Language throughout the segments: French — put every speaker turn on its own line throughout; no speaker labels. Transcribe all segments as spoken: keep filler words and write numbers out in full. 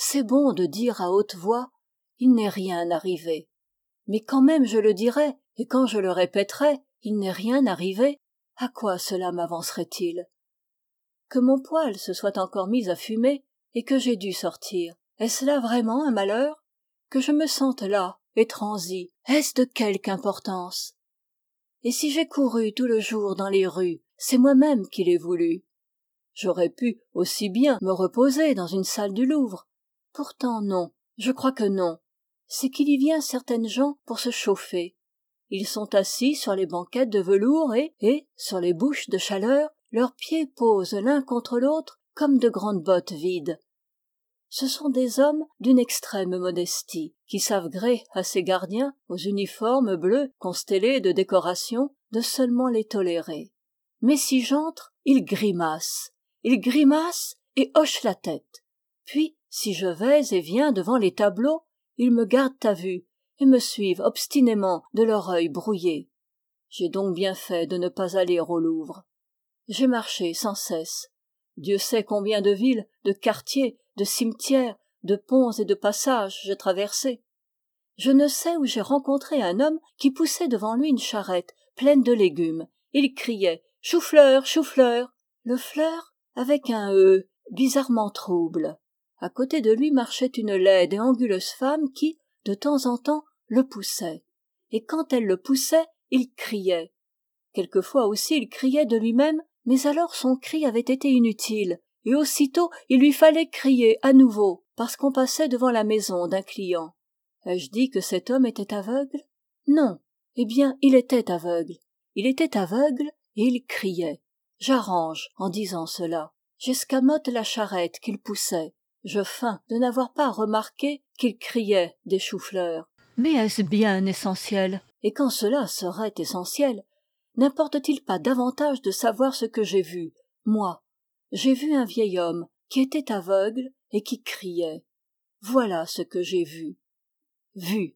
c'est bon de dire à haute voix « il n'est rien arrivé ». Mais quand même je le dirais, et quand je le répéterais « il n'est rien arrivé », à quoi cela m'avancerait-il? Que mon poêle se soit encore mis à fumer, et que j'ai dû sortir, est-ce là vraiment un malheur? Que je me sente là, et transi, est-ce de quelque importance? Et si j'ai couru tout le jour dans les rues, c'est moi-même qui l'ai voulu. J'aurais pu aussi bien me reposer dans une salle du Louvre. Pourtant non, je crois que non. C'est qu'il y vient certaines gens pour se chauffer. Ils sont assis sur les banquettes de velours et, et, sur les bouches de chaleur, leurs pieds posent l'un contre l'autre comme de grandes bottes vides. Ce sont des hommes d'une extrême modestie, qui savent gré à ces gardiens, aux uniformes bleus constellés de décorations, de seulement les tolérer. Mais si j'entre, ils grimacent, ils grimacent et hochent la tête. Puis, si je vais et viens devant les tableaux, ils me gardent à vue et me suivent obstinément de leur œil brouillé. J'ai donc bien fait de ne pas aller au Louvre. J'ai marché sans cesse. Dieu sait combien de villes, de quartiers, de cimetières, de ponts et de passages j'ai traversé. Je ne sais où j'ai rencontré un homme qui poussait devant lui une charrette pleine de légumes. Il criait « Chou-fleur, chou-fleur !» Le fleur avec un « e » bizarrement trouble. À côté de lui marchait une laide et anguleuse femme qui, de temps en temps, le poussait. Et quand elle le poussait, il criait. Quelquefois aussi il criait de lui-même, mais alors son cri avait été inutile, et aussitôt il lui fallait crier à nouveau, parce qu'on passait devant la maison d'un client. Ai-je dit que cet homme était aveugle? Non. Eh bien, il était aveugle. Il était aveugle et il criait. J'arrange en disant cela. J'escamote la charrette qu'il poussait. Je feins de n'avoir pas remarqué qu'il criait des choux-fleurs. Mais est-ce bien essentiel? Et quand cela serait essentiel, n'importe-t-il pas davantage de savoir ce que j'ai vu, moi? J'ai vu un vieil homme qui était aveugle et qui criait. Voilà ce que j'ai vu. Vu.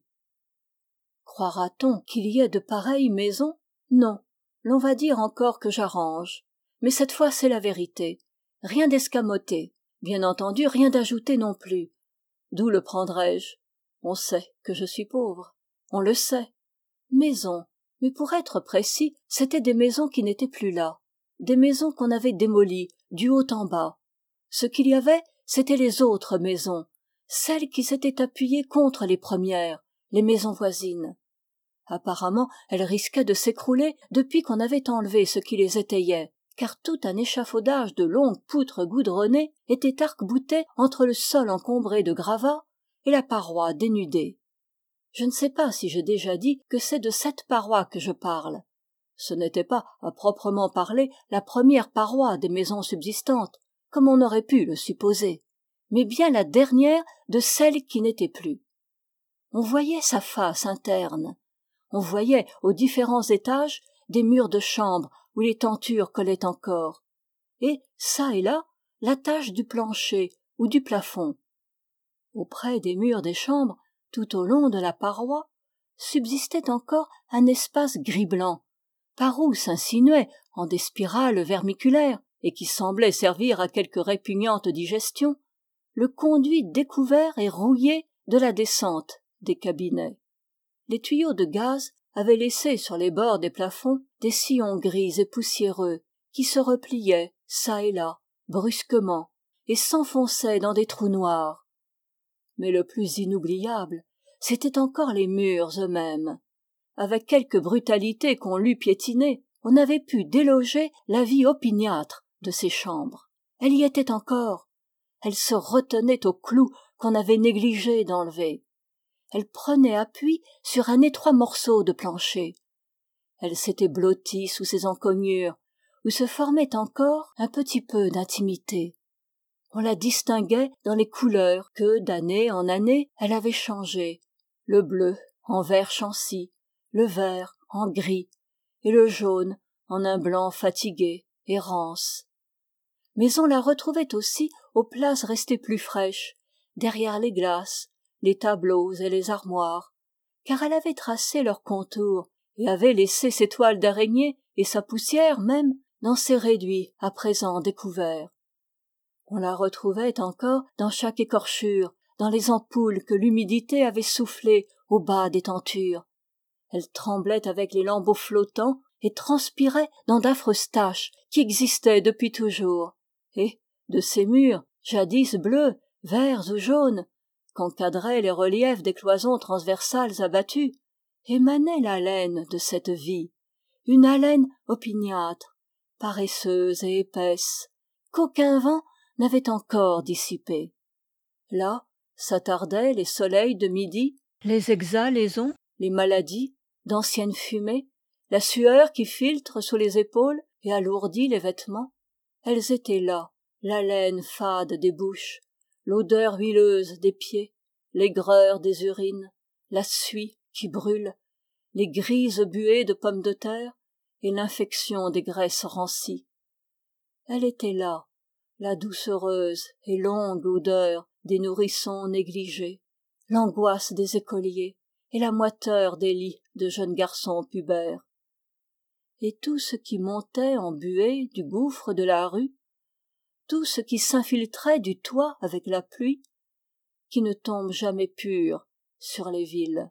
Croira-t-on qu'il y ait de pareilles maisons? Non. L'on va dire encore que j'arrange. Mais cette fois c'est la vérité. Rien d'escamoté. Bien entendu, rien d'ajouté non plus. D'où le prendrais-je? On sait que je suis pauvre. On le sait. Maisons. Mais pour être précis, c'étaient des maisons qui n'étaient plus là. Des maisons qu'on avait démolies, du haut en bas. Ce qu'il y avait, c'étaient les autres maisons. Celles qui s'étaient appuyées contre les premières, les maisons voisines. Apparemment, elles risquaient de s'écrouler depuis qu'on avait enlevé ce qui les étayait, car tout un échafaudage de longues poutres goudronnées était arc-bouté entre le sol encombré de gravats et la paroi dénudée. Je ne sais pas si j'ai déjà dit que c'est de cette paroi que je parle. Ce n'était pas, à proprement parler, la première paroi des maisons subsistantes, comme on aurait pu le supposer, mais bien la dernière de celles qui n'étaient plus. On voyait sa face interne. On voyait aux différents étages des murs de chambre où les tentures collaient encore. Et, çà et là, la tache du plancher ou du plafond. Auprès des murs des chambres, tout au long de la paroi, subsistait encore un espace gris-blanc, par où s'insinuait, en des spirales vermiculaires, et qui semblait servir à quelque répugnante digestion, le conduit découvert et rouillé de la descente des cabinets. Les tuyaux de gaz avaient laissé sur les bords des plafonds des sillons gris et poussiéreux qui se repliaient çà et là, brusquement, et s'enfonçaient dans des trous noirs. Mais le plus inoubliable, c'étaient encore les murs eux-mêmes. Avec quelque brutalité qu'on l'eût piétinée, on avait pu déloger la vie opiniâtre de ces chambres. Elle y était encore. Elle se retenait au clou qu'on avait négligé d'enlever. Elle prenait appui sur un étroit morceau de plancher. Elle s'était blottie sous ces encoignures, où se formait encore un petit peu d'intimité. On la distinguait dans les couleurs que, d'année en année, elle avait changées. Le bleu en vert chanci, le vert en gris, et le jaune en un blanc fatigué et rance. Mais on la retrouvait aussi aux places restées plus fraîches, derrière les glaces, les tableaux et les armoires, car elle avait tracé leurs contours et avait laissé ses toiles d'araignée et sa poussière même dans ces réduits à présent découverts. On la retrouvait encore dans chaque écorchure, dans les ampoules que l'humidité avait soufflées au bas des tentures. Elle tremblait avec les lambeaux flottants et transpirait dans d'affreuses taches qui existaient depuis toujours. Et, de ces murs, jadis bleus, verts ou jaunes, qu'encadraient les reliefs des cloisons transversales abattues, émanait l'haleine de cette vie, une haleine opiniâtre, paresseuse et épaisse, qu'aucun vent n'avait encore dissipée. Là s'attardaient les soleils de midi, les exhalaisons, les maladies, d'anciennes fumées, la sueur qui filtre sous les épaules et alourdit les vêtements. Elles étaient là, l'haleine fade des bouches, l'odeur huileuse des pieds, l'aigreur des urines, la suie qui brûle, les grises buées de pommes de terre et l'infection des graisses rancies. Elle était là, la doucereuse et longue odeur des nourrissons négligés, l'angoisse des écoliers et la moiteur des lits de jeunes garçons pubères. Et tout ce qui montait en buée du gouffre de la rue, tout ce qui s'infiltrait du toit avec la pluie, qui ne tombe jamais pur sur les villes.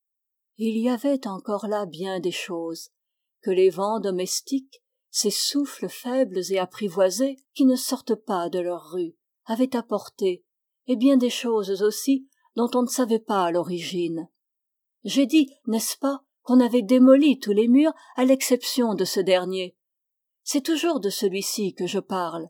Il y avait encore là bien des choses que les vents domestiques, ces souffles faibles et apprivoisés qui ne sortent pas de leurs rues, avaient apporté, et bien des choses aussi dont on ne savait pas l'origine. J'ai dit, n'est-ce pas, qu'on avait démoli tous les murs à l'exception de ce dernier. C'est toujours de celui-ci que je parle.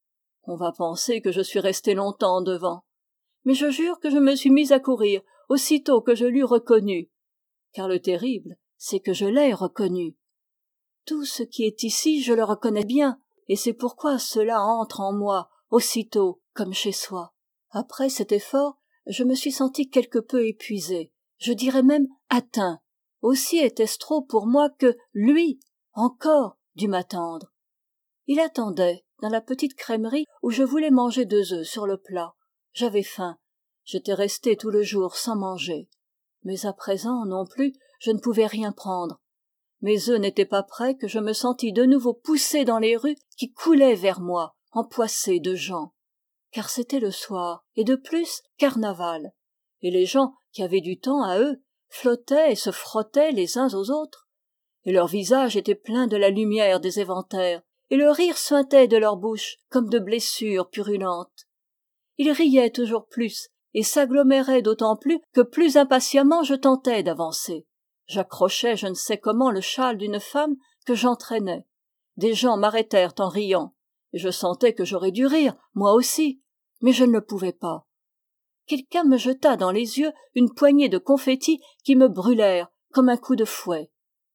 On va penser que je suis resté longtemps devant. Mais je jure que je me suis mise à courir aussitôt que je l'eus reconnu. Car le terrible, c'est que je l'ai reconnu. Tout ce qui est ici, je le reconnais bien, et c'est pourquoi cela entre en moi aussitôt, comme chez soi. Après cet effort, je me suis senti quelque peu épuisé, je dirais même atteint. Aussi était-ce trop pour moi que lui, encore, dut m'attendre. Il attendait dans la petite crèmerie où je voulais manger deux œufs sur le plat. J'avais faim. J'étais resté tout le jour sans manger. Mais à présent non plus, je ne pouvais rien prendre. Mes œufs n'étaient pas prêts que je me sentis de nouveau poussé dans les rues qui coulaient vers moi, empoissées de gens. Car c'était le soir, et de plus, carnaval. Et les gens, qui avaient du temps à eux, flottaient et se frottaient les uns aux autres. Et leurs visages étaient pleins de la lumière des éventaires, et le rire suintait de leurs bouches comme de blessures purulentes. Ils riaient toujours plus, et s'aggloméraient d'autant plus que plus impatiemment je tentais d'avancer. J'accrochais je ne sais comment le châle d'une femme que j'entraînais. Des gens m'arrêtèrent en riant, et je sentais que j'aurais dû rire, moi aussi, mais je ne le pouvais pas. Quelqu'un me jeta dans les yeux une poignée de confettis qui me brûlèrent comme un coup de fouet.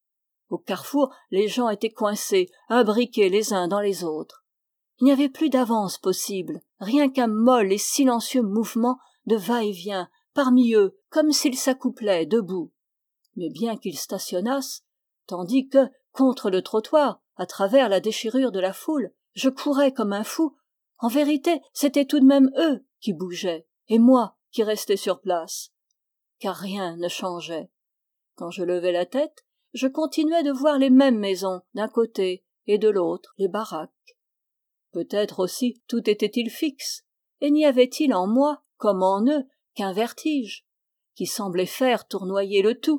Au carrefour, les gens étaient coincés, imbriqués les uns dans les autres. Il n'y avait plus d'avance possible, rien qu'un molle et silencieux mouvement de va-et-vient parmi eux, comme s'ils s'accouplaient debout. Mais bien qu'ils stationnassent, tandis que, contre le trottoir, à travers la déchirure de la foule, je courais comme un fou, en vérité, c'était tout de même eux qui bougeaient, et moi qui restais sur place. Car rien ne changeait. Quand je levais la tête, je continuais de voir les mêmes maisons d'un côté et de l'autre les baraques. Peut-être aussi tout était-il fixe, et n'y avait-il en moi, comme en eux, qu'un vertige, qui semblait faire tournoyer le tout.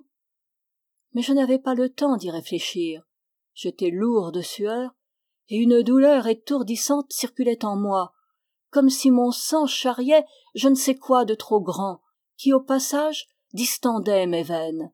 Mais je n'avais pas le temps d'y réfléchir. J'étais lourd de sueur, et une douleur étourdissante circulait en moi, comme si mon sang charriait je ne sais quoi de trop grand, qui au passage distendait mes veines.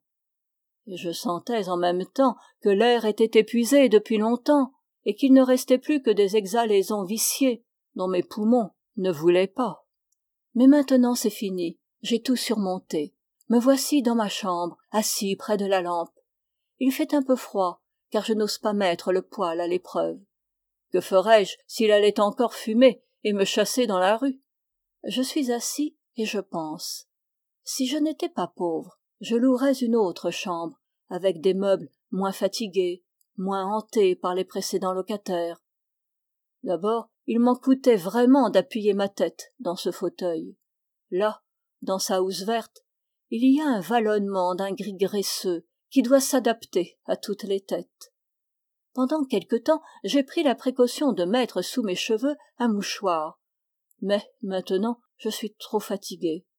Et je sentais en même temps que l'air était épuisé depuis longtemps, et qu'il ne restait plus que des exhalaisons viciées, dont mes poumons ne voulaient pas. Mais maintenant c'est fini, j'ai tout surmonté. Me voici dans ma chambre, assis près de la lampe. Il fait un peu froid, car je n'ose pas mettre le poêle à l'épreuve. Que ferais-je s'il allait encore fumer et me chasser dans la rue? Je suis assis et je pense. Si je n'étais pas pauvre, je louerais une autre chambre, avec des meubles moins fatigués, moins hantés par les précédents locataires. D'abord, il m'en coûtait vraiment d'appuyer ma tête dans ce fauteuil. Là, dans sa housse verte, il y a un vallonnement d'un gris graisseux qui doit s'adapter à toutes les têtes. Pendant quelque temps, j'ai pris la précaution de mettre sous mes cheveux un mouchoir. Mais maintenant, je suis trop fatigué.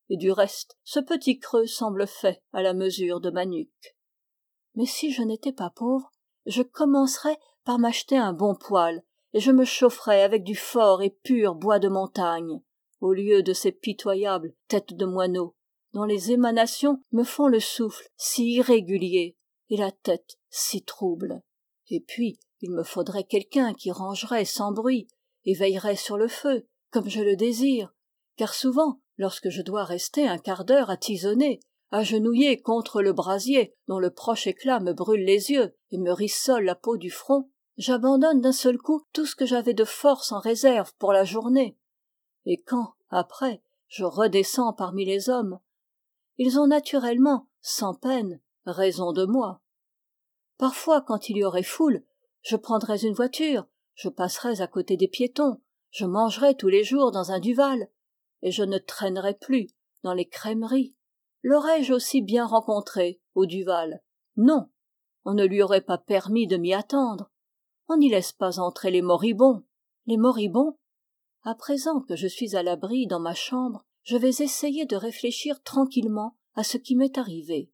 et du reste, ce petit creux semble fait à la mesure de ma nuque. Mais si je n'étais pas pauvre, je commencerais par m'acheter un bon poêle, et je me chaufferais avec du fort et pur bois de montagne, au lieu de ces pitoyables têtes de moineaux, dont les émanations me font le souffle si irrégulier et la tête si trouble. Et puis, il me faudrait quelqu'un qui rangerait sans bruit et veillerait sur le feu, comme je le désire, car souvent, lorsque je dois rester un quart d'heure à tisonner, agenouillé contre le brasier dont le proche éclat me brûle les yeux et me rissole la peau du front, j'abandonne d'un seul coup tout ce que j'avais de force en réserve pour la journée. Et quand, après, je redescends parmi les hommes, ils ont naturellement, sans peine, raison de moi. Parfois, quand il y aurait foule, je prendrais une voiture, je passerais à côté des piétons, je mangerais tous les jours dans un duval, et je ne traînerais plus dans les crèmeries. L'aurais-je aussi bien rencontré au duval? Non, on ne lui aurait pas permis de m'y attendre. On n'y laisse pas entrer les moribonds. Les moribonds? À présent que je suis à l'abri dans ma chambre, je vais essayer de réfléchir tranquillement à ce qui m'est arrivé.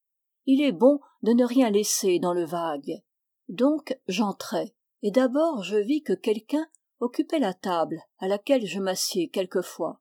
Il est bon de ne rien laisser dans le vague. Donc j'entrai, et d'abord je vis que quelqu'un occupait la table à laquelle je m'assieds quelquefois.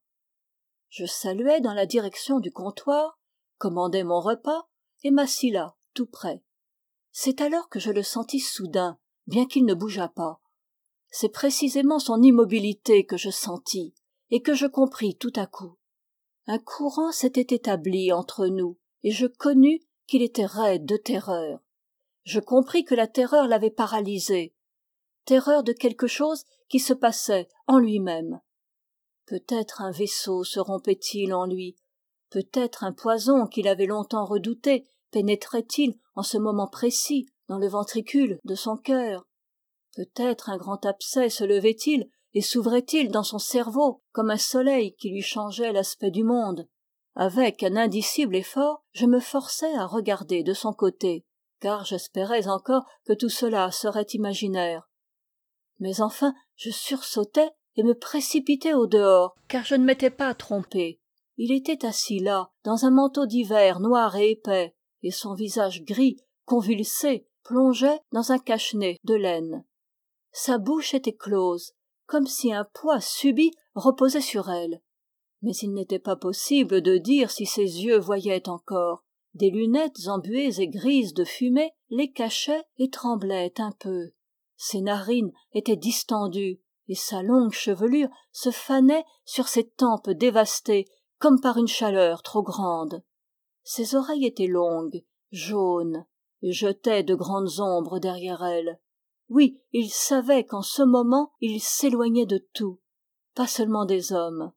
Je saluai dans la direction du comptoir, commandai mon repas et m'assis là, tout près. C'est alors que je le sentis soudain, bien qu'il ne bougeât pas. C'est précisément son immobilité que je sentis, et que je compris tout à coup. Un courant s'était établi entre nous, et je connus qu'il était raide de terreur. Je compris que la terreur l'avait paralysé, terreur de quelque chose qui se passait en lui-même. Peut-être un vaisseau se rompait-il en lui, peut-être un poison qu'il avait longtemps redouté pénétrait-il en ce moment précis dans le ventricule de son cœur. Peut-être un grand abcès se levait-il et s'ouvrait-il dans son cerveau comme un soleil qui lui changeait l'aspect du monde. Avec un indicible effort, je me forçai à regarder de son côté, car j'espérais encore que tout cela serait imaginaire. Mais enfin, je sursautai et me précipitai au dehors, car je ne m'étais pas trompé. Il était assis là, dans un manteau d'hiver noir et épais, et son visage gris, convulsé, plongeait dans un cache-nez de laine. Sa bouche était close, comme si un poids subit reposait sur elle. Mais il n'était pas possible de dire si ses yeux voyaient encore. Des lunettes embuées et grises de fumée les cachaient et tremblaient un peu. Ses narines étaient distendues, et sa longue chevelure se fanait sur ses tempes dévastées comme par une chaleur trop grande. Ses oreilles étaient longues, jaunes, et jetaient de grandes ombres derrière elles. Oui, il savait qu'en ce moment il s'éloignait de tout, pas seulement des hommes.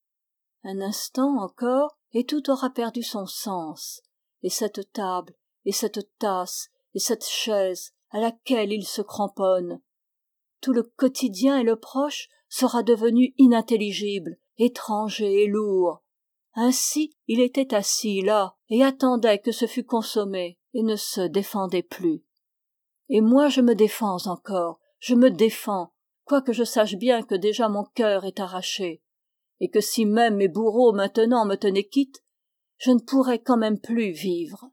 Un instant encore, et tout aura perdu son sens, et cette table, et cette tasse, et cette chaise à laquelle il se cramponne. Tout le quotidien et le proche sera devenu inintelligible, étranger et lourd. Ainsi il était assis là, et attendait que ce fût consommé, et ne se défendait plus. Et moi je me défends encore, je me défends, quoique je sache bien que déjà mon cœur est arraché, et que si même mes bourreaux maintenant me tenaient quitte, je ne pourrais quand même plus vivre.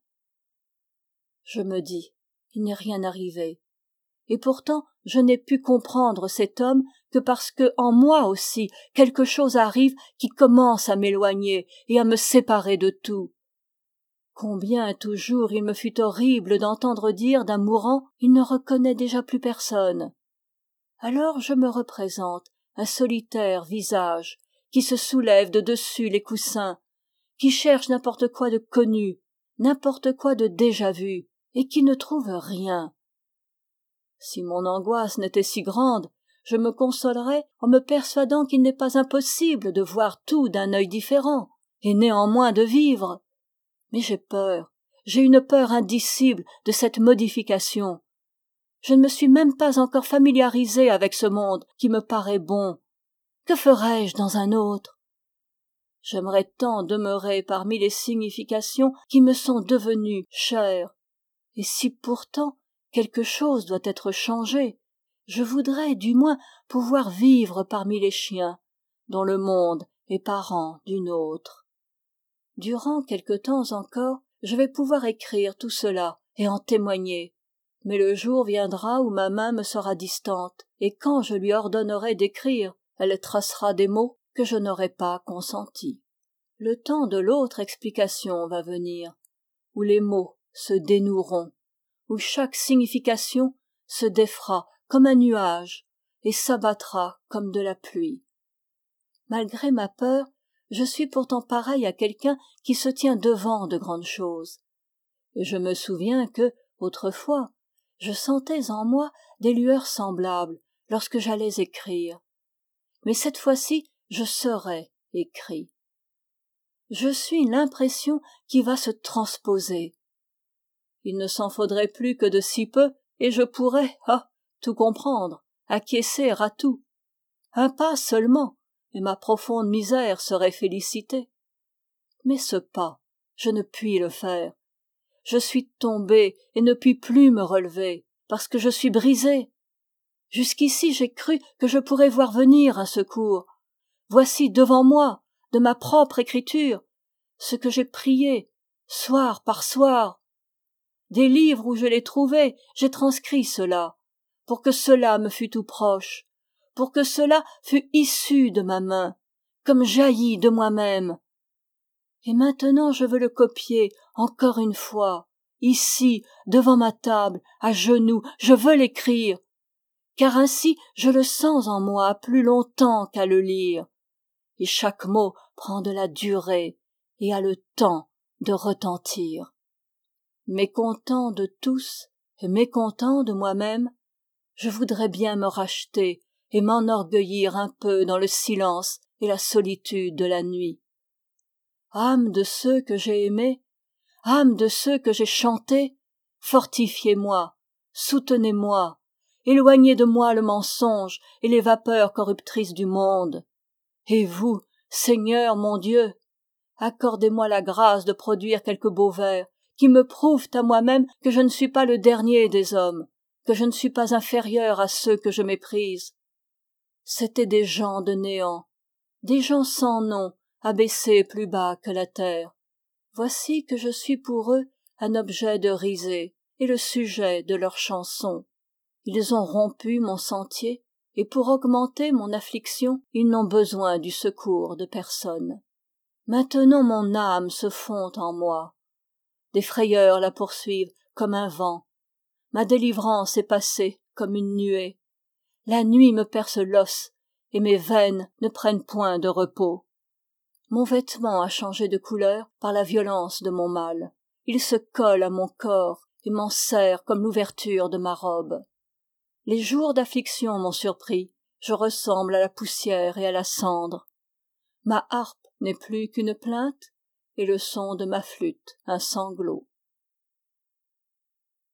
Je me dis, il n'est rien arrivé. Et pourtant, je n'ai pu comprendre cet homme que parce que, en moi aussi, quelque chose arrive qui commence à m'éloigner et à me séparer de tout. Combien toujours il me fut horrible d'entendre dire d'un mourant « il ne reconnaît déjà plus personne ». Alors je me représente un solitaire visage qui se soulève de dessus les coussins, qui cherche n'importe quoi de connu, n'importe quoi de déjà vu, et qui ne trouve rien. Si mon angoisse n'était si grande, je me consolerais en me persuadant qu'il n'est pas impossible de voir tout d'un œil différent, et néanmoins de vivre. Mais j'ai peur, j'ai une peur indicible de cette modification. Je ne me suis même pas encore familiarisé avec ce monde qui me paraît bon. Que ferais-je dans un autre? J'aimerais tant demeurer parmi les significations qui me sont devenues chères. Et si pourtant quelque chose doit être changé, je voudrais du moins pouvoir vivre parmi les chiens, dont le monde est parent d'une autre. Durant quelque temps encore, je vais pouvoir écrire tout cela et en témoigner. Mais le jour viendra où ma main me sera distante, et quand je lui ordonnerai d'écrire, elle tracera des mots que je n'aurai pas consentis. Le temps de l'autre explication va venir, où les mots se dénoueront, où chaque signification se défera comme un nuage et s'abattra comme de la pluie. Malgré ma peur, je suis pourtant pareil à quelqu'un qui se tient devant de grandes choses. Et je me souviens que, autrefois, je sentais en moi des lueurs semblables lorsque j'allais écrire. Mais cette fois-ci, je serai écrit. Je suis l'impression qui va se transposer. Il ne s'en faudrait plus que de si peu, et je pourrais, ah, tout comprendre, acquiescer à tout. Un pas seulement, et ma profonde misère serait félicitée. Mais ce pas, je ne puis le faire. Je suis tombé et ne puis plus me relever, parce que je suis brisé. Jusqu'ici j'ai cru que je pourrais voir venir un secours. Voici devant moi, de ma propre écriture, ce que j'ai prié, soir par soir. Des livres où je l'ai trouvé, j'ai transcrit cela, pour que cela me fût tout proche, pour que cela fût issu de ma main, comme jailli de moi-même. Et maintenant je veux le copier encore une fois, ici, devant ma table, à genoux, je veux l'écrire, car ainsi je le sens en moi plus longtemps qu'à le lire, et chaque mot prend de la durée et a le temps de retentir. Mécontent de tous et mécontent de moi-même, je voudrais bien me racheter et m'enorgueillir un peu dans le silence et la solitude de la nuit. Âme de ceux que j'ai aimés, âme de ceux que j'ai chantés, fortifiez-moi, soutenez-moi, éloignez de moi le mensonge et les vapeurs corruptrices du monde. Et vous, Seigneur mon Dieu, accordez-moi la grâce de produire quelques beaux vers qui me prouvent à moi-même que je ne suis pas le dernier des hommes, que je ne suis pas inférieur à ceux que je méprise. C'étaient des gens de néant, des gens sans nom, abaissés plus bas que la terre. Voici que je suis pour eux un objet de risée et le sujet de leurs chansons. Ils ont rompu mon sentier, et pour augmenter mon affliction, ils n'ont besoin du secours de personne. Maintenant mon âme se fond en moi. Des frayeurs la poursuivent comme un vent. Ma délivrance est passée comme une nuée. La nuit me perce l'os, et mes veines ne prennent point de repos. Mon vêtement a changé de couleur par la violence de mon mal. Il se colle à mon corps et m'en serre comme l'ouverture de ma robe. Les jours d'affliction m'ont surpris. Je ressemble à la poussière et à la cendre. Ma harpe n'est plus qu'une plainte, et le son de ma flûte un sanglot.